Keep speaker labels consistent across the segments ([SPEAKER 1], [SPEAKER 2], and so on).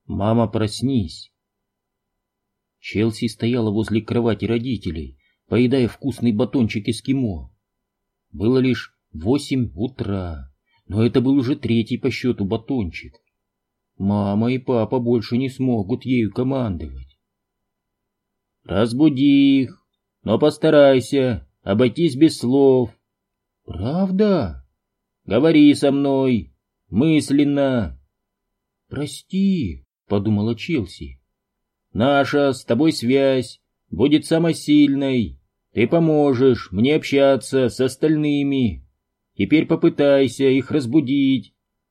[SPEAKER 1] «Мама, проснись!» Челси стояла возле кровати родителей, поедая вкусный батончик эскимо. Было лишь 8 утра, но это был уже 3-й по счету батончик. Мама и папа больше не смогут ею командовать. «Разбуди их, но постарайся обойтись без слов». «Правда?» «Говори со мной, мысленно». «Прости», — подумала Челси. «Наша с тобой связь будет самой сильной. Ты поможешь мне общаться с остальными. Теперь попытайся их разбудить».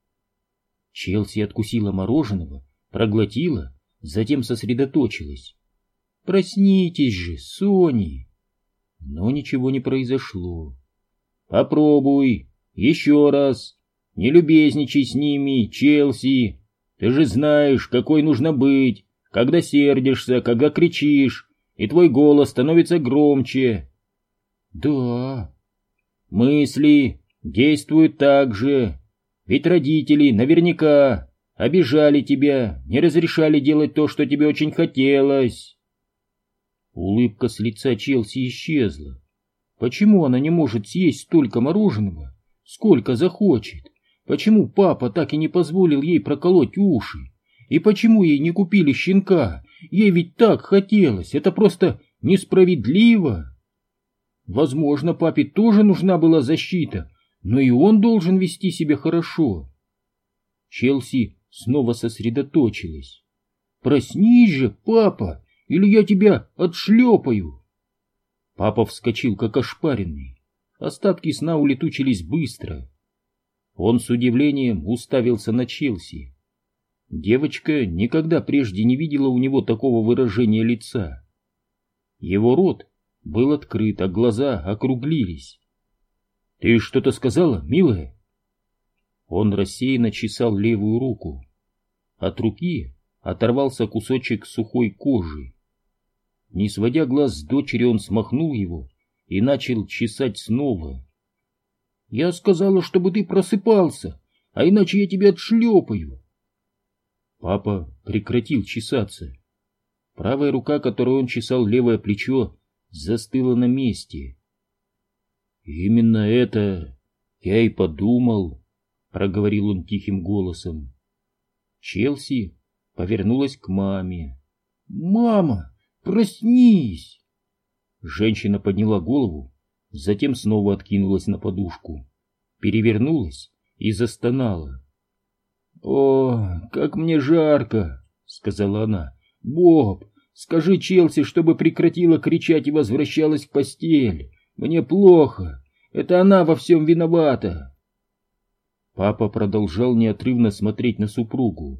[SPEAKER 1] Челси откусила мороженого, проглотила, затем сосредоточилась. «Проснитесь же, Сони!» Но ничего не произошло. «Попробуй, еще раз. Не любезничай с ними, Челси. Ты же знаешь, какой нужно быть, когда сердишься, когда кричишь, и твой голос становится громче». «Да». «Мысли действуют так же. Ведь родители наверняка обижали тебя, не разрешали делать то, что тебе очень хотелось». Улыбка с лица Челси исчезла. Почему она не может съесть столько мороженого, сколько захочет? Почему папа так и не позволил ей проколоть уши? И почему ей не купили щенка? Ей ведь так хотелось, это просто несправедливо. Возможно, папе тоже нужна была защита, но и он должен вести себя хорошо. Челси снова сосредоточилась. «Проснись же, папа, или я тебя отшлепаю!» Папа вскочил, как ошпаренный. Остатки сна улетучились быстро. Он с удивлением уставился на Челси. Девочка никогда прежде не видела у него такого выражения лица. Его рот был открыт, а глаза округлились. «Ты что-то сказала, милая?» Он рассеянно чесал левую руку. От руки оторвался кусочек сухой кожи. Не сводя глаз с дочери, он смахнул его и начал чесать снова. «Я сказала, чтобы ты просыпался, а иначе я тебя отшлепаю». Папа прекратил чесаться. Правая рука, которой он чесал левое плечо, застыла на месте. «Именно это я и подумал», — проговорил он тихим голосом. Челси повернулась к маме. «Мама, проснись!» Женщина подняла голову, затем снова откинулась на подушку, перевернулась и застонала. «О, как мне жарко!» — сказала она. «Боб, скажи Челси, чтобы прекратила кричать и возвращалась в постель. Мне плохо. Это она во всем виновата». Папа продолжал неотрывно смотреть на супругу.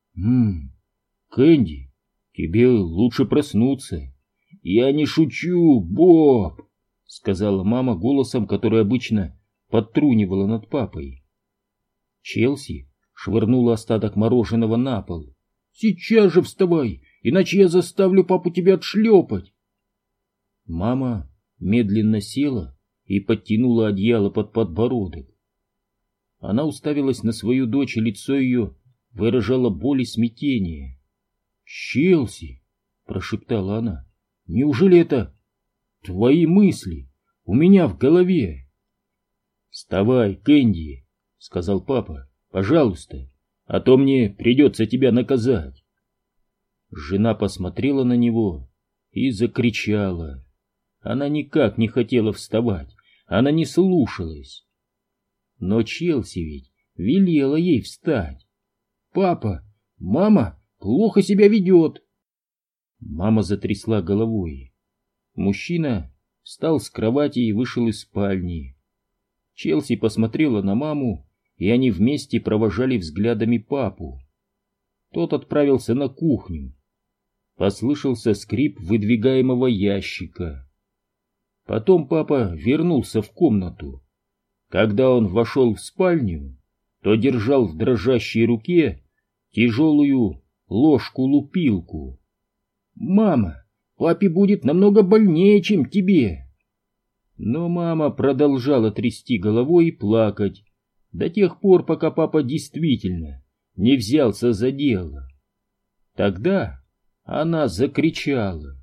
[SPEAKER 1] Кэнди, тебе лучше проснуться». «Я не шучу, Боб», — сказала мама голосом, который обычно подтрунивала над папой. Челси швырнула остаток мороженого на пол. «Сейчас же вставай, иначе я заставлю папу тебя отшлепать». Мама медленно села и подтянула одеяло под подбородок. Она уставилась на свою дочь, и лицо ее выражало боль и смятение. «Челси», — прошептала она, — «неужели это твои мысли у меня в голове?» «Вставай, Кэнди», — сказал папа, — «пожалуйста, а то мне придется тебя наказать». Жена посмотрела на него и закричала. Она никак не хотела вставать, она не слушалась. Но Челси ведь велела ей встать. «Папа, мама плохо себя ведет». Мама затрясла головой. Мужчина встал с кровати и вышел из спальни. Челси посмотрела на маму, и они вместе провожали взглядами папу. Тот отправился на кухню. Послышался скрип выдвигаемого ящика. Потом папа вернулся в комнату. Когда он вошел в спальню, то держал в дрожащей руке тяжелую ложку-лупилку. «Мама, папе будет намного больнее, чем тебе». Но мама продолжала трясти головой и плакать до тех пор, пока папа действительно не взялся за дело. Тогда она закричала.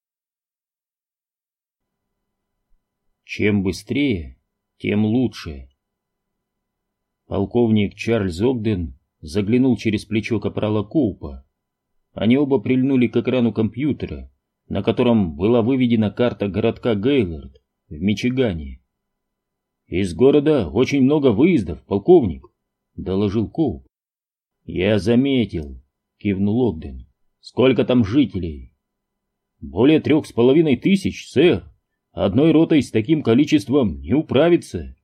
[SPEAKER 1] Чем быстрее, тем лучше. Полковник Чарльз Огден заглянул через плечо капрала Коупа. Они оба прильнули к экрану компьютера, на котором была выведена карта городка Гейлорд в Мичигане. «Из города очень много выездов, полковник», — доложил Коуп. «Я заметил», — кивнул Огден. «Сколько там жителей?» «Более 3500, сэр. Одной ротой с таким количеством не управиться».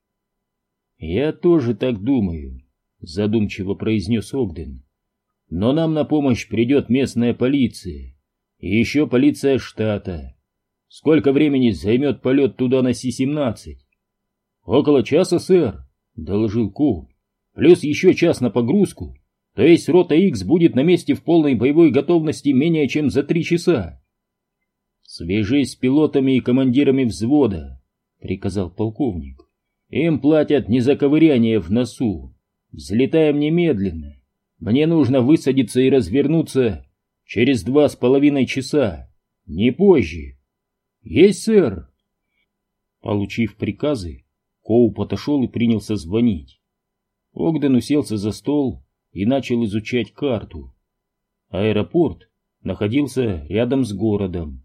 [SPEAKER 1] «Я тоже так думаю», — задумчиво произнес Огден. «Но нам на помощь придет местная полиция и еще полиция штата. Сколько времени займет полет туда на Си-17?» «Около часа, сэр», — доложил Коуп. «Плюс еще час на погрузку. То есть рота Икс будет на месте в полной боевой готовности менее чем за 3 часа. «Свяжись с пилотами и командирами взвода», — приказал полковник. «Им платят не за ковыряние в носу. Взлетаем немедленно. Мне нужно высадиться и развернуться через 2,5 часа, не позже». «Есть, сэр». Получив приказы, Коуп отошел и принялся звонить. Огден уселся за стол и начал изучать карту. Аэропорт находился рядом с городом.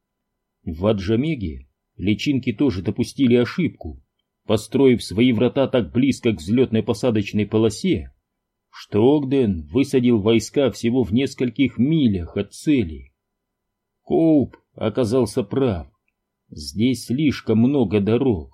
[SPEAKER 1] В Аджамеге личинки тоже допустили ошибку, построив свои врата так близко к взлетно-посадочной полосе, что Огден высадил войска всего в нескольких милях от цели. Коуп оказался прав. Здесь слишком много дорог.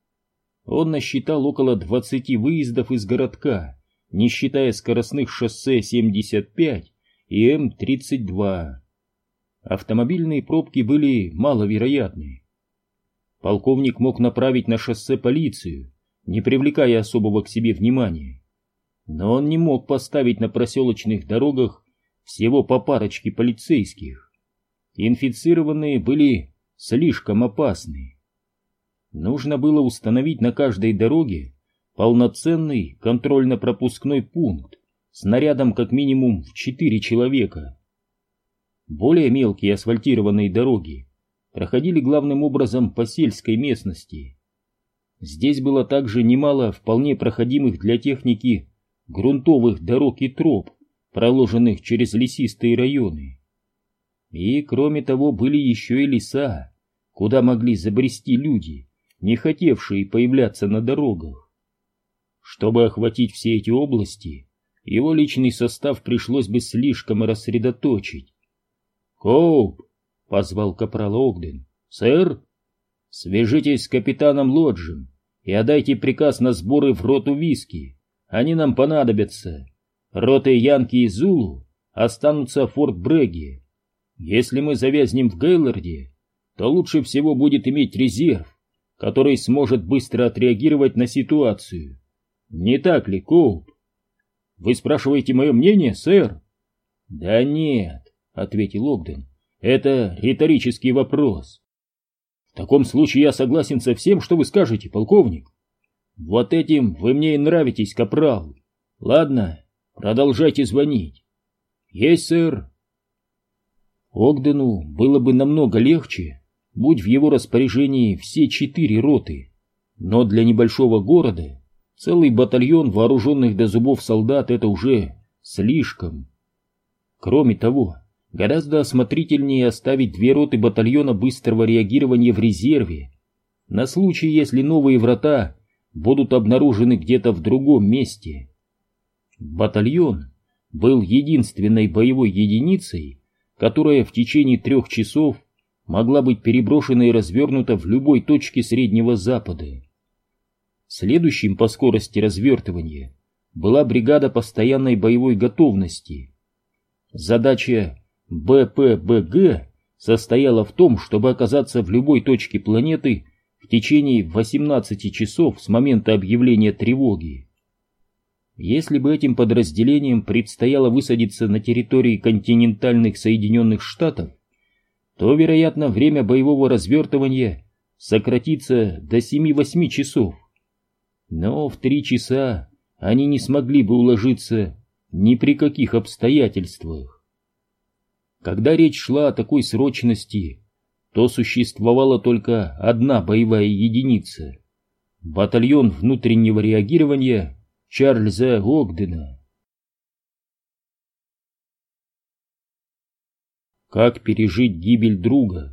[SPEAKER 1] Он насчитал около 20 выездов из городка, не считая скоростных шоссе 75 и М-32. Автомобильные пробки были маловероятны. Полковник мог направить на шоссе полицию, не привлекая особого к себе внимания. Но он не мог поставить на проселочных дорогах всего по парочке полицейских. Инфицированные были слишком опасны. Нужно было установить на каждой дороге полноценный контрольно-пропускной пункт с нарядом как минимум в 4 человека. Более мелкие асфальтированные дороги проходили главным образом по сельской местности. Здесь было также немало вполне проходимых для техники грунтовых дорог и троп, проложенных через лесистые районы. И, кроме того, были еще и леса, куда могли забрести люди, не хотевшие появляться на дорогах. Чтобы охватить все эти области, его личный состав пришлось бы слишком рассредоточить. «Коуп!» — позвал капрал Огден. «Сэр, свяжитесь с капитаном Лоджем и отдайте приказ на сборы в роту Виски. Они нам понадобятся. Роты Янки и Зулу останутся в Форт Бреге. Если мы завязнем в Гейлорде, то лучше всего будет иметь резерв, который сможет быстро отреагировать на ситуацию. Не так ли, Коуп?» «Вы спрашиваете мое мнение, сэр?» «Да нет», — ответил Огден, — «это риторический вопрос». «В таком случае я согласен со всем, что вы скажете, полковник». «Вот этим вы мне и нравитесь, капрал. Ладно, продолжайте звонить». «Есть, сэр». Огдену было бы намного легче, будь в его распоряжении все 4 роты, но для небольшого города целый батальон вооруженных до зубов солдат — это уже слишком. Кроме того, гораздо осмотрительнее оставить 2 роты батальона быстрого реагирования в резерве, на случай, если новые врата будут обнаружены где-то в другом месте. Батальон был единственной боевой единицей, которая в течение 3 часов могла быть переброшена и развернута в любой точке Среднего Запада. Следующим по скорости развертывания была бригада постоянной боевой готовности. Задача БПБГ состояла в том, чтобы оказаться в любой точке планеты в течение 18 часов с момента объявления тревоги. Если бы этим подразделениям предстояло высадиться на территории континентальных Соединенных Штатов, то, вероятно, время боевого развертывания сократится до 7-8 часов. Но в 3 часа они не смогли бы уложиться ни при каких обстоятельствах. Когда речь шла о такой срочности, то существовала только одна боевая единица — батальон внутреннего реагирования Чарльза Огдена. Как пережить гибель друга?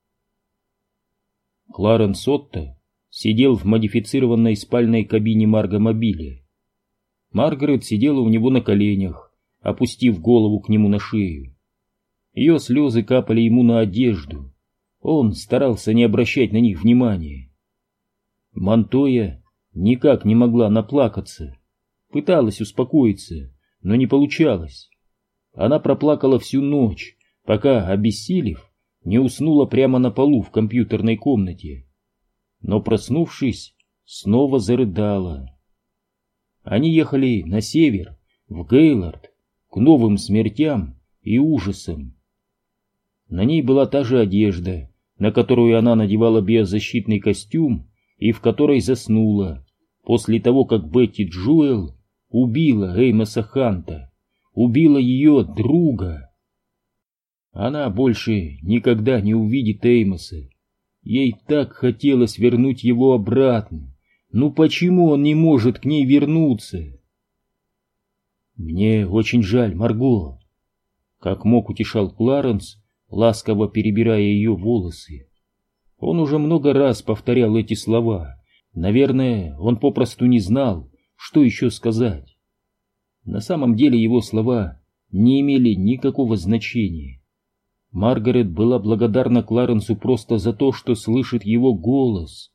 [SPEAKER 1] Кларенс Отто сидел в модифицированной спальной кабине Маргомобиля. Маргарет сидела у него на коленях, опустив голову к нему на шею. Ее слезы капали ему на одежду. Он старался не обращать на них внимания. Монтоя никак не могла наплакаться. Пыталась успокоиться, но не получалось. Она проплакала всю ночь, пока, обессилев, не уснула прямо на полу в компьютерной комнате. Но, проснувшись, снова зарыдала. Они ехали на север, в Гейлорд, к новым смертям и ужасам. На ней была та же одежда, на которую она надевала биозащитный костюм и в которой заснула, после того, как Бетти Джуэл убила Эймоса Ханта, убила ее друга. Она больше никогда не увидит Эймоса. Ей так хотелось вернуть его обратно. Ну почему он не может к ней вернуться? «Мне очень жаль, Марго», — как мог утешал Кларенс, ласково перебирая ее волосы. Он уже много раз повторял эти слова. Наверное, он попросту не знал, что еще сказать. На самом деле его слова не имели никакого значения. Маргарет была благодарна Кларенсу просто за то, что слышит его голос.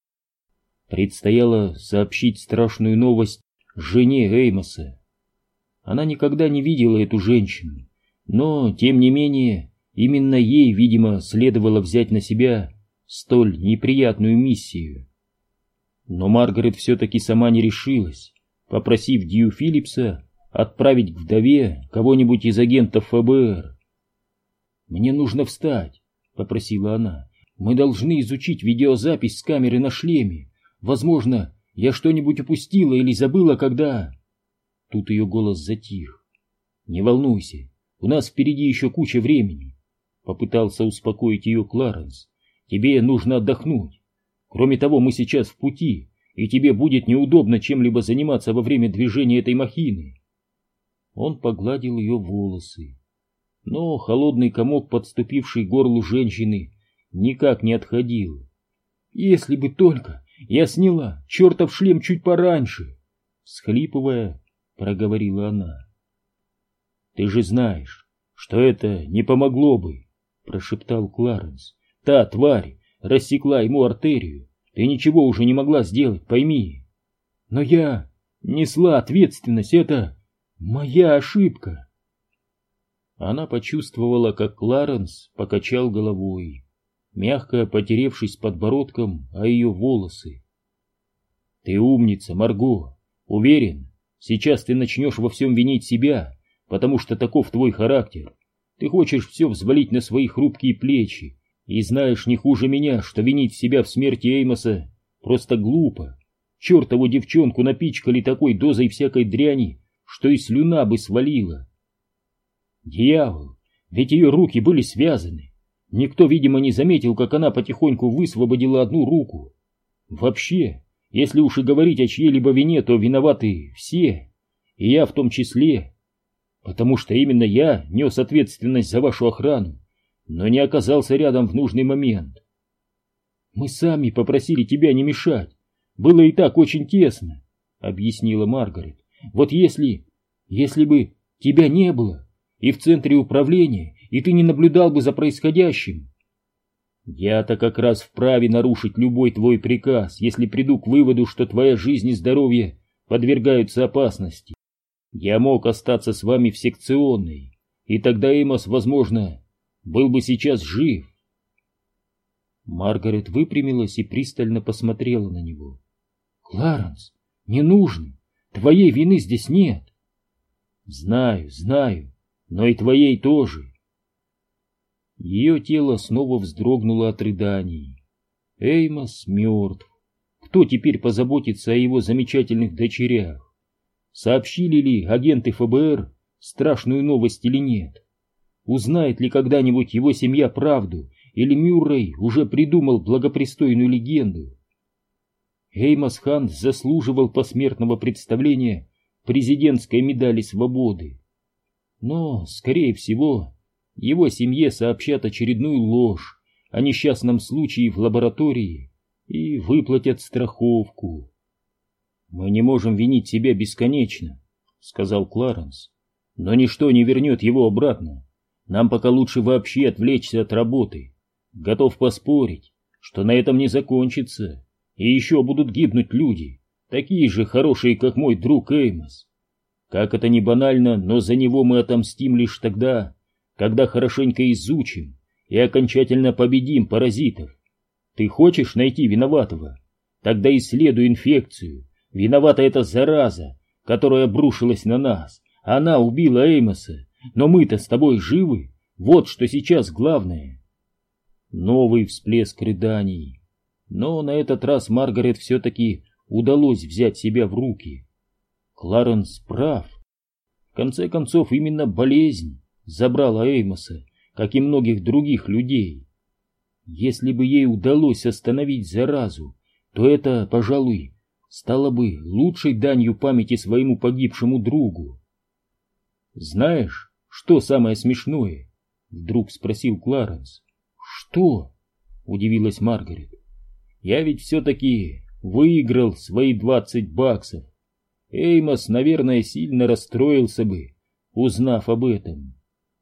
[SPEAKER 1] Предстояло сообщить страшную новость жене Эймоса. Она никогда не видела эту женщину, но, тем не менее, именно ей, видимо, следовало взять на себя столь неприятную миссию. Но Маргарет все-таки сама не решилась, попросив Дью Филлипса отправить к вдове кого-нибудь из агентов ФБР. «Мне нужно встать», — попросила она. «Мы должны изучить видеозапись с камеры на шлеме. Возможно, я что-нибудь упустила или забыла, когда...» Тут ее голос затих. «Не волнуйся, у нас впереди еще куча времени», — попытался успокоить ее Кларенс. «Тебе нужно отдохнуть. Кроме того, мы сейчас в пути, и тебе будет неудобно чем-либо заниматься во время движения этой махины». Он погладил ее волосы. Но холодный комок, подступивший к горлу женщины, никак не отходил. «Если бы только я сняла чертов шлем чуть пораньше!» Всхлипывая, проговорила она. «Ты же знаешь, что это не помогло бы», — прошептал Кларенс. «Та тварь рассекла ему артерию. Ты ничего уже не могла сделать, пойми. Но я несла ответственность, это моя ошибка». Она почувствовала, как Кларенс покачал головой, мягко потеревшись подбородком о ее волосы. «Ты умница, Марго. Уверен, сейчас ты начнешь во всем винить себя, потому что таков твой характер. Ты хочешь все взвалить на свои хрупкие плечи, и знаешь не хуже меня, что винить себя в смерти Эймоса просто глупо. Чертову девчонку напичкали такой дозой всякой дряни, что и слюна бы свалила. Дьявол, ведь ее руки были связаны. Никто, видимо, не заметил, как она потихоньку высвободила одну руку. Вообще, если уж и говорить о чьей-либо вине, то виноваты все, и я в том числе, потому что именно я нес ответственность за вашу охрану, но не оказался рядом в нужный момент. Мы сами попросили тебя не мешать, было и так очень тесно, — объяснила Маргарет. Вот если бы тебя не было, и в центре управления, и ты не наблюдал бы за происходящим. Я-то как раз вправе нарушить любой твой приказ, если приду к выводу, что твоя жизнь и здоровье подвергаются опасности. Я мог остаться с вами в секционной, и тогда Эймос, возможно, был бы сейчас жив». Маргарет выпрямилась и пристально посмотрела на него. «Кларенс, не нужно, твоей вины здесь нет». «Знаю, знаю, но и твоей тоже». Ее тело снова вздрогнуло от рыданий. Эймос мертв. Кто теперь позаботится о его замечательных дочерях? Сообщили ли агенты ФБР страшную новость или нет? узнает ли когда-нибудь его семья правду, или Мюррей уже придумал благопристойную легенду. Эймос Хант заслуживал посмертного представления президентской медали свободы. Но, скорее всего, его семье сообщат очередную ложь о несчастном случае в лаборатории и выплатят страховку. «Мы не можем винить себя бесконечно», — сказал Кларенс, — «но ничто не вернет его обратно. Нам пока лучше вообще отвлечься от работы. Готов поспорить, что на этом не закончится, и еще будут гибнуть люди, такие же хорошие, как мой друг Эймос. Как это ни банально, но за него мы отомстим лишь тогда, когда хорошенько изучим и окончательно победим паразитов. Ты хочешь найти виноватого? Тогда исследуй инфекцию. Виновата эта зараза, которая обрушилась на нас. Она убила Эймоса, но мы-то с тобой живы. Вот что сейчас главное». Новый всплеск рыданий. Но на этот раз Маргарет все-таки удалось взять себя в руки. Кларенс прав. В конце концов, именно болезнь забрала Эймоса, как и многих других людей. Если бы ей удалось остановить заразу, то это, пожалуй, стало бы лучшей данью памяти своему погибшему другу. «Знаешь, что самое смешное?» — вдруг спросил Кларенс. «Что?» — удивилась Маргарет. «Я ведь все-таки выиграл свои $20. Эймос, наверное, сильно расстроился бы, узнав об этом».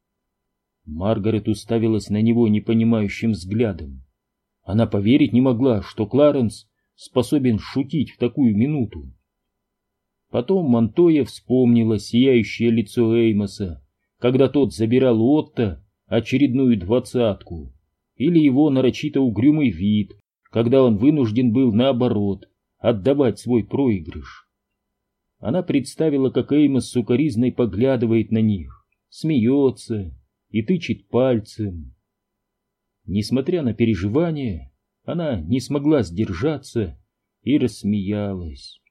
[SPEAKER 1] Маргарет уставилась на него непонимающим взглядом. Она поверить не могла, что Кларенс способен шутить в такую минуту. Потом Монтоя вспомнила сияющее лицо Эймоса, когда тот забирал у Отто очередную 20-ку, или его нарочито угрюмый вид, когда он вынужден был, наоборот, отдавать свой проигрыш. Она представила, как Эймос сукоризной поглядывает на них, смеется и тычет пальцем. Несмотря на переживания, она не смогла сдержаться и рассмеялась.